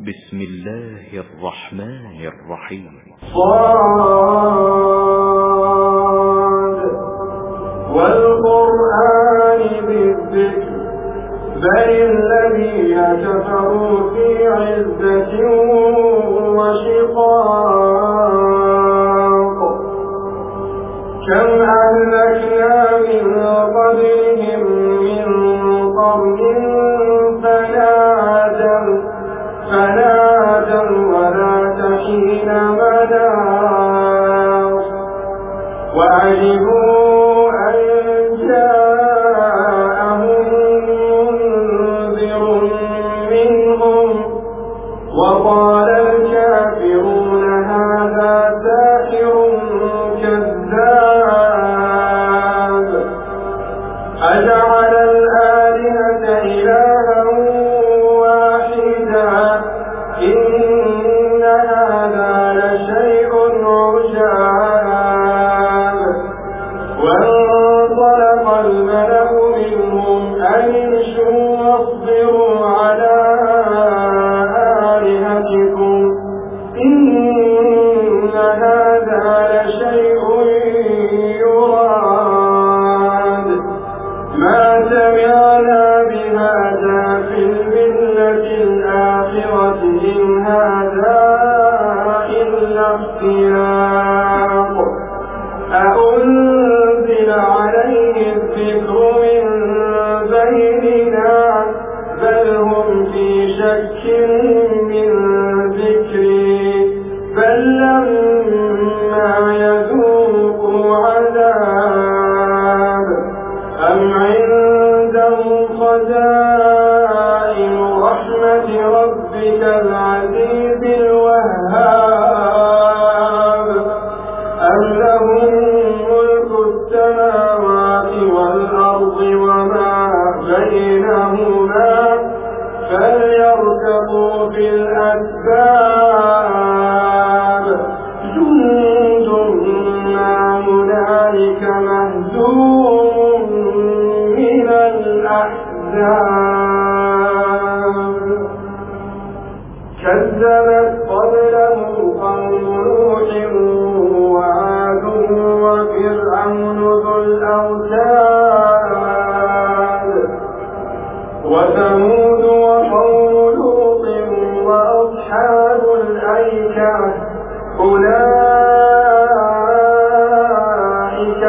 بسم الله الرحمن الرحيم. صاد والقرآن بالذكر بل الذين كفروا في عزة وشقاق كم أهلكنا من قبلهم من قرن فنادوا ولا تحين مناص وعجبوا أن جاءهم منذر منهم وقال الكافرون هذا ساحر كذاب أجعل الآلهة إلها واحدا إن هذا لشيء عجاب وانطلق الملأ منهم أن امشوا واصبروا على آلهتكم إن هذا لشيء يراد ما سمعنا بهذا في الملة الآخرة إن هذا إلا افتراء أأنزل عليه الذكر من بيننا بل هم في شك من ذكري بل لما يذوقوا عذاب أم عندهم خزائن رحمة ربك العزيز الوهاب أم لهم ملك السماوات والأرض وما بينهما فليركبوا في الأسباب جند ما هنالك مهزوم من الأحزاب كذبت قبلهم قوم نوح وعاد وفرعون ذو الأوتاد وثمود وقوم لوط وأصحاب الأيكة أولئك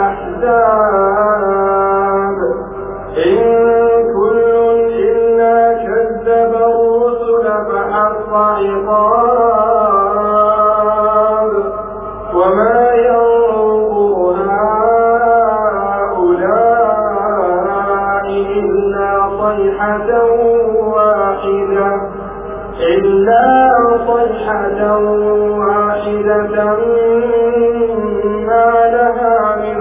الأحزاب إن كل إلا كذب الرسل فحق عقاب وما ينظر هؤلاء إلا صيحة واحدة ما لها من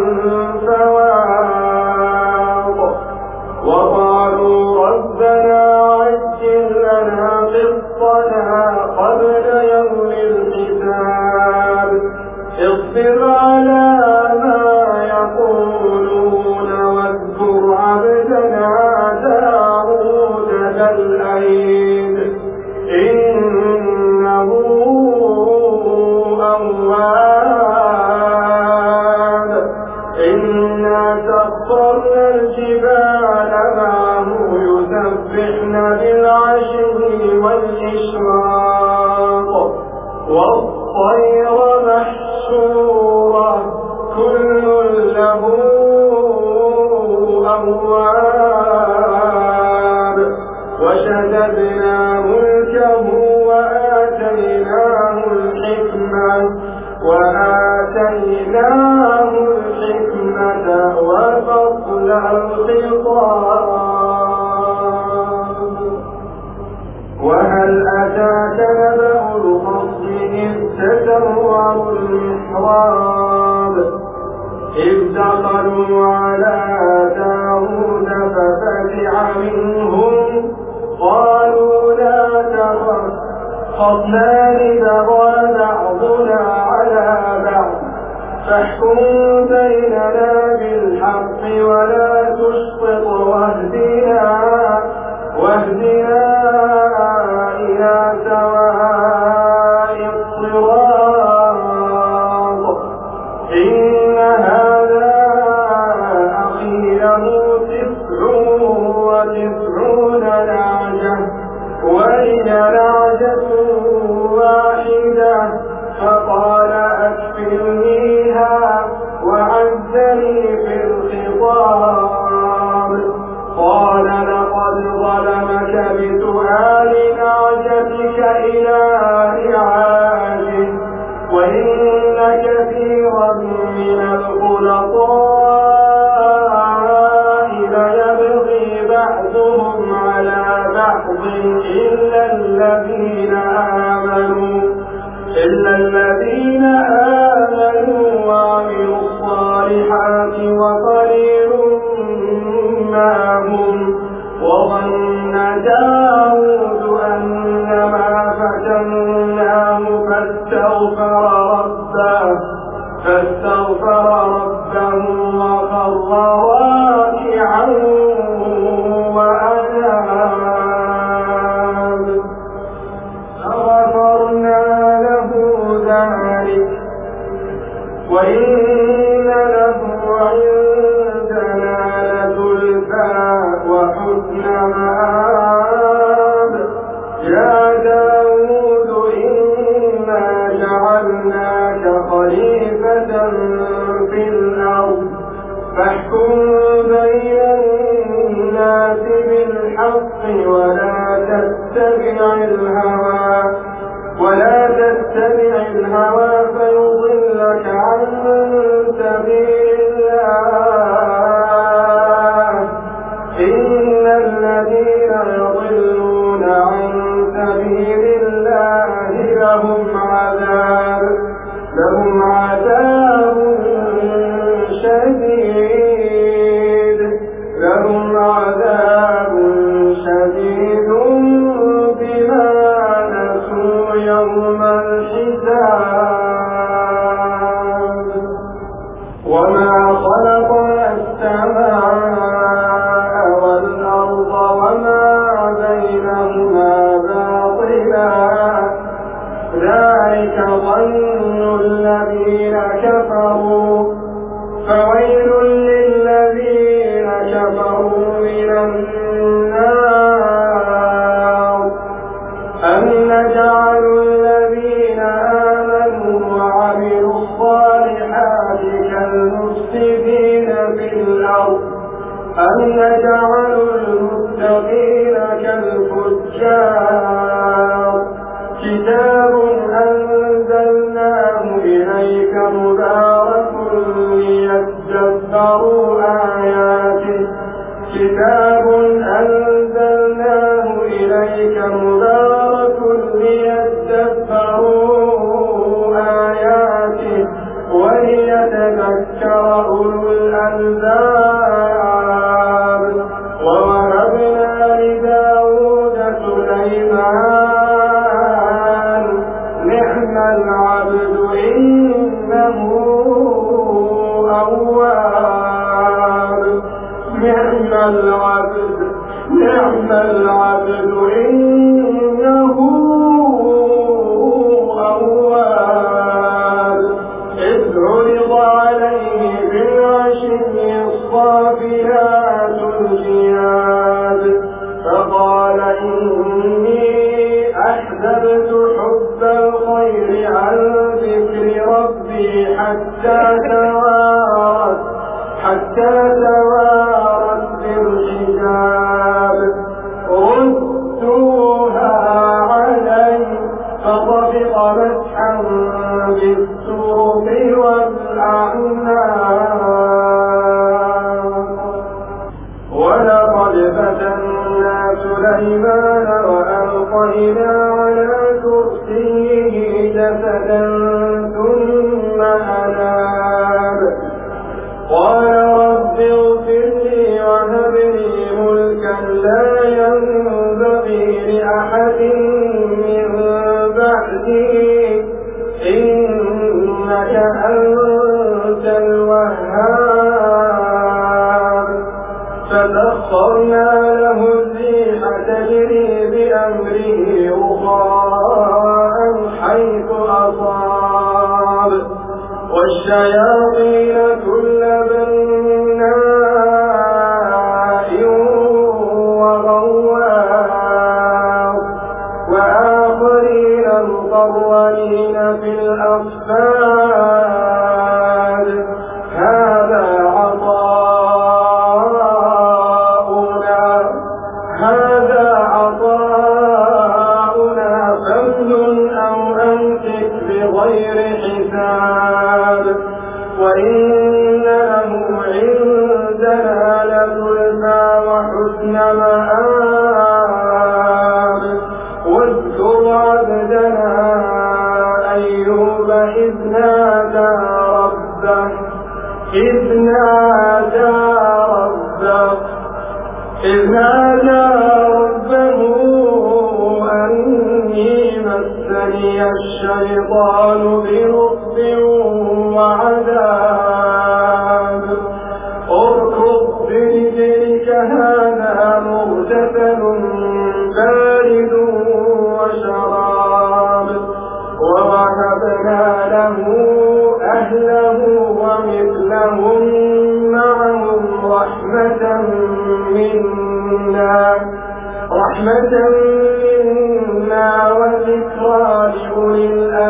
فواق وقالوا ربنا عجل لنا قسطنا قبل يوم الحساب اصبر على ما يقولون واذكر عبدنا داود ذا الأيد إنه أواب إنا سخرنا الجبال معه يسبحن بالعشي والإشراق والطير محشورة كل له أواب وشددنا ملكه وآتيناه الحكمة وفصل الخطاب وهل أتاك نبأ الخصم إذ تسوروا المحراب إذ دخلوا على داود ففزع منهم قالوا لا تخف خصمان بغى بعضنا على بعض فاحكم بيننا بالحق ولا تشطط واهدنا إلى على سواء الصراط. إن هذا أخي له 99 نعجة ولي نعجة واحدة فقال أكفلنيها وعزني في الخطاب. قال لقد ظلمك بسؤال نعجتك إلى رعاجه وإن كثيرا من الخلطاء ليبغي بعضهم على بعض إلا الذين آمنوا وعملوا الصالحات وقليل ما هم. وظن داود أنما فتناه فاستغفر ربه وخر راكعا وأناب فغفرنا له ذلك وإن له عندنا لزلفى وحسن مآب. يا داود إنا جعلناك خليفة في الأرض فاحكم بين الناس بالحق ولا تتبع الهوى فيضلك عن سبيل الله. إن الذين يضلون عن سبيل الله لهم عذاب شديد بما نسوا يوم الحساب. وما خلقنا السماء والأرض وما بينهما باطلا ذلك ظن الذين كفروا فويل للذين كفروا من النار. أم نجعل الذين آمنوا وعملوا الصالحات كالمفسدين في الأرض أم نجعل المتقين كالفجار. كتاب أنزلناه إليك مبارك ليدبروا آياته وليتذكر أولو الألباب. ووهبنا لداود سليمان نعم العبد إنه أواب. نعم العبد إنه أواب. إذ عرض عليه بالعشي الصافنات الجياد فقال إني أحببت حب الخير عن ذكر ربي حتى توارت بالحجاب. ردوها علي فطفق مسحا بالسوق والأعناق. ولقد فتنا سليمان وألقينا على كرسيه جسدا ثم أناب. قال رب اغفر لي وهب لي ملكا لا ينبغي لأحد من بعدي إنك أنت الوهاب. فسخرنا له الريح تجري بأمره رخاء والشياطين كل بناء وغواص وآخرين مقرنين في الأصفاد هذا عطاؤنا فامنن أو أمسك بغير حساب وإن له عندنا لزلفى وحسن مآب واذكر عبدنا أيوب إذ نادى ربه أني مسني الشيطان بنصب وعذاب اركض برجلك هذا مغتسل بارد وشراب ووهبنا له أهله ومثلهم معهم رحمة منا وذكرى لأولي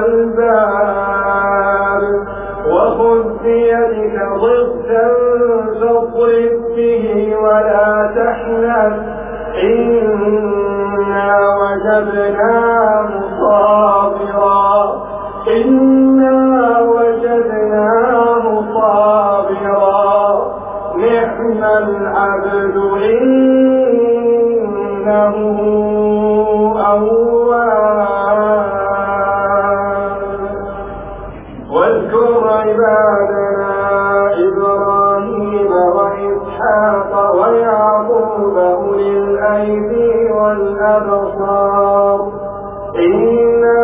الألباب وخذ بيدك ضغثا فاضرب به ولا تحنث إنا وجدناه صابرا نعم العبد إنه أواب واذكر عبادنا إبراهيم وإسحاق ويعقوب أولي الأيدي والأبصار إنا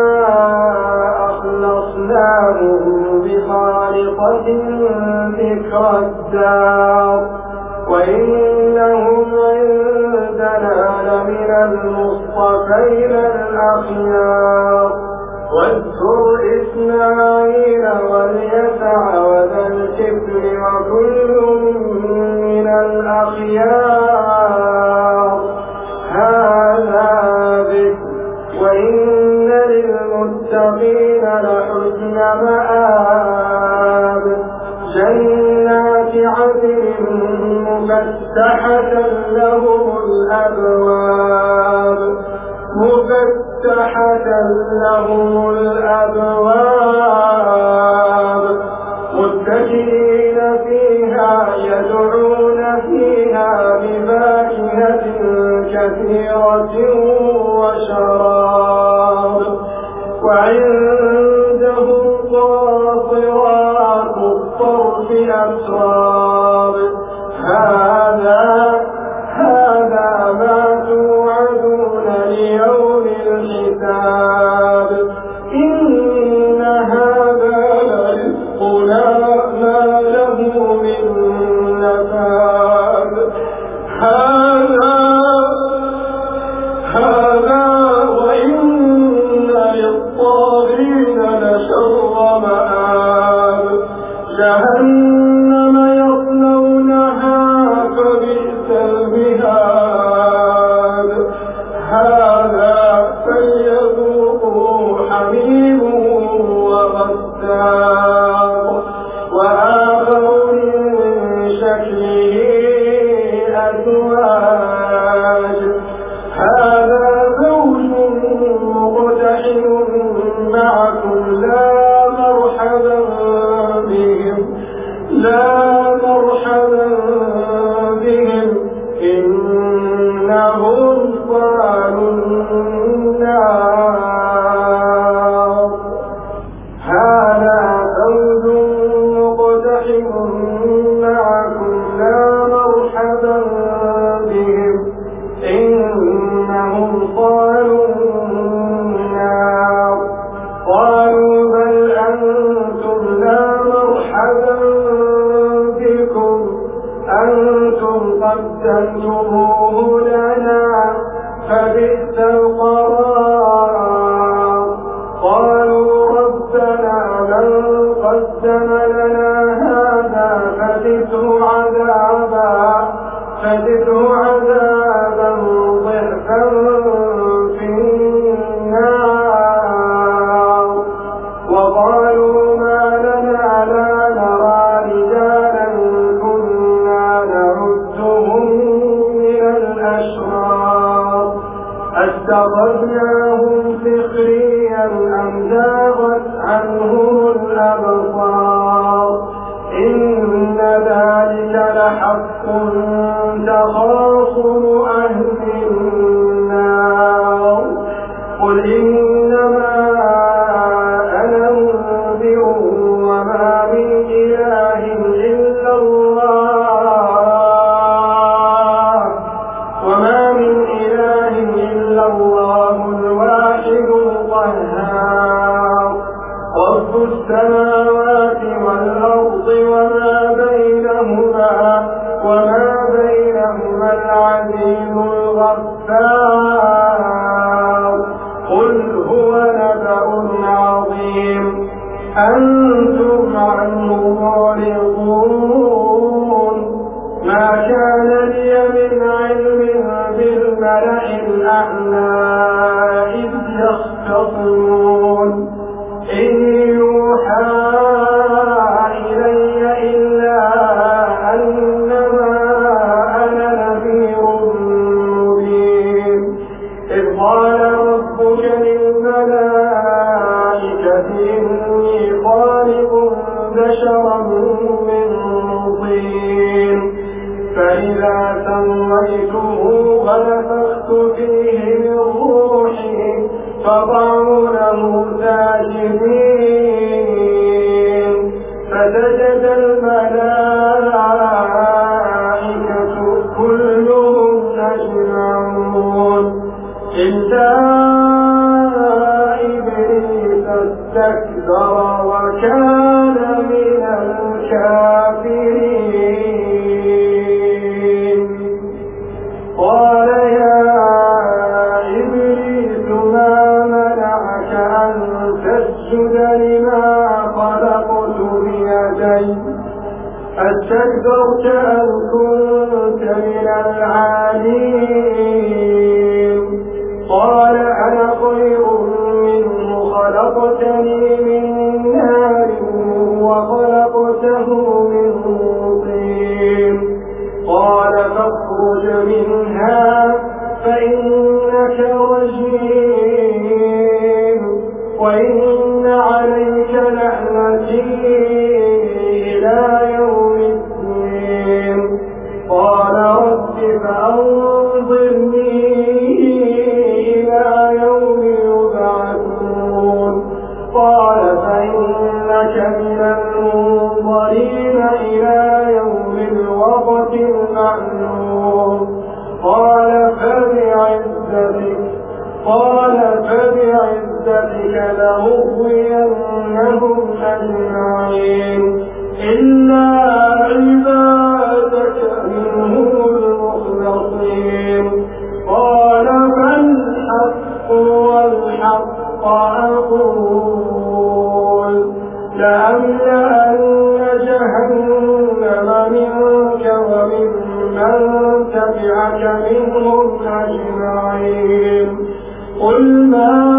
أخلصناهم بخالقة ذكر الدار وإنهم عندنا لمن المصطفين الأخيار واذكر إسماعيل واليسع وذا الكفل وكل من الأخيار هذا ذكر وإن للمتقين لحسن مآب جنات عدن مفتحة لهم الأبواب متكئين فيها يدعون فيها بفاكهة كثيرة وشراب وعندهم قاصرات الطرف أتراب هذا ما توعدون ليوم الحساب إن هذا لرزقنا ما له من نفاد هذا وإن للطاغين لشر مآب جهنم يصلونها فبئس المهاد هذا فليذوقوا حميم وغساق وآخر من شكله أزواج هذا زوج مقتحم معكم لا مرحبا بهم إنهم صالوا النار هذا زوج مقتحم معكم لا مرحبا بهم إنهم صالوا النار قالوا بل أنتم لا مرحبا بكم أنتم قدمتموه لنا فبئس القرار قالوا ربنا من قدم قدم لنا هذا فزده عذابا ضعفا في النار. وقالوا ما لنا لا نرى رجالا كنا نعدهم من الأشرار أتخذناهم سخريا أم زاغت عنهم الأبصار إن ذلك لحق تخاصم أهل النار. قل إنما أنا منذر وما من إله إلا الله الواحد القهار. رب السماوات والأرض وما بينهما العزيز الغفار. قل هو نبأ عظيم أنتم عنه معرضون. ما كان لي من علم بالملأ الأعلى إذ يختصمون إن يوحى إلي إلا أنما أنا نذير مبين. إذ قال ربك للملائكة إني خالق بشرا من طين فإذا سويته ونفخت فيه من روحي فقعوا له ساجدين فسجد الملائكة كلهم أجمعون إلا إبليس استكبر وكان من الكافرين. قال يا إبليس ما منعك أن تسجد لما خلقت بيدي أستكبرت أم كنت من العالين؟ قال أنا خير منه خلقتني من نار وخلقته من طين. قال فاخرج منها فإنك رجيم وإن عليك لعنتي إلى يوم الدين. قال رب فأنظرني إلى يوم يبعثون. قال فإنك من المنظرين إلى يوم الوقت المعلوم. قال فبعزتك لأغوينهم أجمعين إلا عبادك منهم المخلصين. قال فالحق والحق أقول لأملأن جهنم منك وممن تبعك منهم أجمعين. قل ما